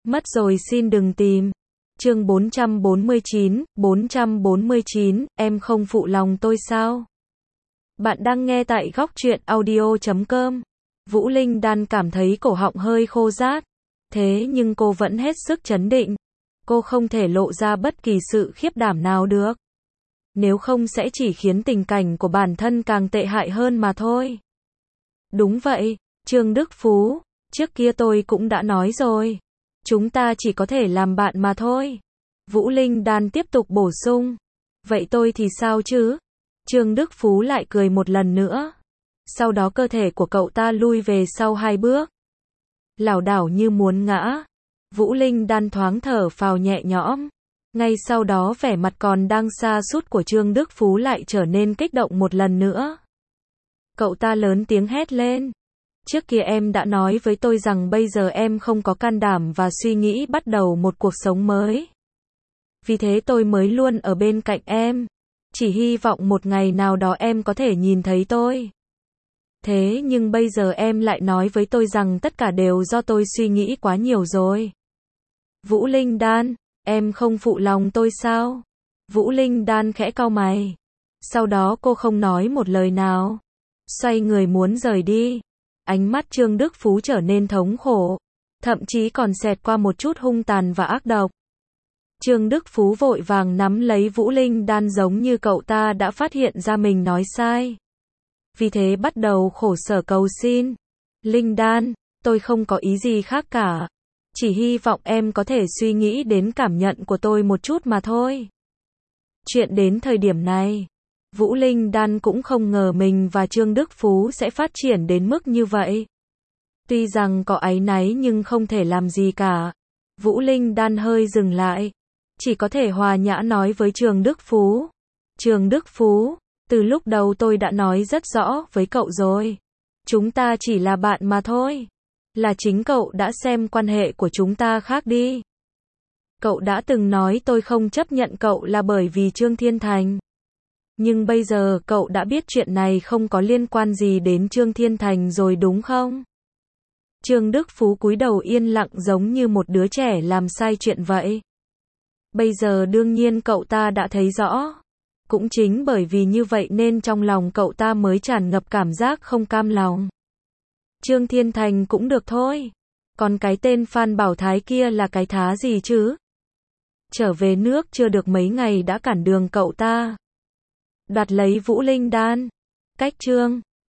Mất rồi xin đừng tìm. Chương 449, em không phụ lòng tôi sao? Bạn đang nghe tại góc truyện audio.com. Vũ Linh Đan cảm thấy cổ họng hơi khô rát. Thế nhưng cô vẫn hết sức trấn định. Cô không thể lộ ra bất kỳ sự khiếp đảm nào được. Nếu không sẽ chỉ khiến tình cảnh của bản thân càng tệ hại hơn mà thôi. Đúng vậy, Trương Đức Phú, trước kia tôi cũng đã nói rồi. Chúng ta chỉ có thể làm bạn mà thôi. Vũ Linh Đan tiếp tục bổ sung. Vậy tôi thì sao chứ? Trương Đức Phú lại cười một lần nữa. Sau đó cơ thể của cậu ta lui về sau 2 bước. Lảo đảo như muốn ngã. Vũ Linh Đan thoáng thở phào nhẹ nhõm. Ngay sau đó vẻ mặt còn đang sa sút của Trương Đức Phú lại trở nên kích động một lần nữa. Cậu ta lớn tiếng hét lên. Trước kia em đã nói với tôi rằng bây giờ em không có can đảm và suy nghĩ bắt đầu một cuộc sống mới. Vì thế tôi mới luôn ở bên cạnh em. Chỉ hy vọng một ngày nào đó em có thể nhìn thấy tôi. Thế nhưng bây giờ em lại nói với tôi rằng tất cả đều do tôi suy nghĩ quá nhiều rồi. Vũ Linh Đan, em không phụ lòng tôi sao? Vũ Linh Đan khẽ cau mày. Sau đó cô không nói một lời nào. Xoay người muốn rời đi. Ánh mắt Trương Đức Phú trở nên thống khổ. Thậm chí còn xẹt qua một chút hung tàn và ác độc. Trương Đức Phú vội vàng nắm lấy Vũ Linh Đan giống như cậu ta đã phát hiện ra mình nói sai. Vì thế bắt đầu khổ sở cầu xin. Linh Đan, tôi không có ý gì khác cả. Chỉ hy vọng em có thể suy nghĩ đến cảm nhận của tôi một chút mà thôi. Chuyện đến thời điểm này, Vũ Linh Đan cũng không ngờ mình và Trương Đức Phú sẽ phát triển đến mức như vậy. Tuy rằng có áy náy nhưng không thể làm gì cả. Vũ Linh Đan hơi dừng lại. Chỉ có thể hòa nhã nói với Trương Đức Phú. Trương Đức Phú, từ lúc đầu tôi đã nói rất rõ với cậu rồi. Chúng ta chỉ là bạn mà thôi. Là chính cậu đã xem quan hệ của chúng ta khác đi. Cậu đã từng nói tôi không chấp nhận cậu là bởi vì Trương Thiên Thành. Nhưng bây giờ cậu đã biết chuyện này không có liên quan gì đến Trương Thiên Thành rồi đúng không? Trương Đức Phú cúi đầu yên lặng giống như một đứa trẻ làm sai chuyện vậy. Bây giờ đương nhiên cậu ta đã thấy rõ. Cũng chính bởi vì như vậy nên trong lòng cậu ta mới tràn ngập cảm giác không cam lòng. Trương Thiên Thành cũng được thôi. Còn cái tên Phan Bảo Thái kia là cái thá gì chứ? Trở về nước chưa được mấy ngày đã cản đường cậu ta. Đoạt lấy Vũ Linh Đan. Cách Trương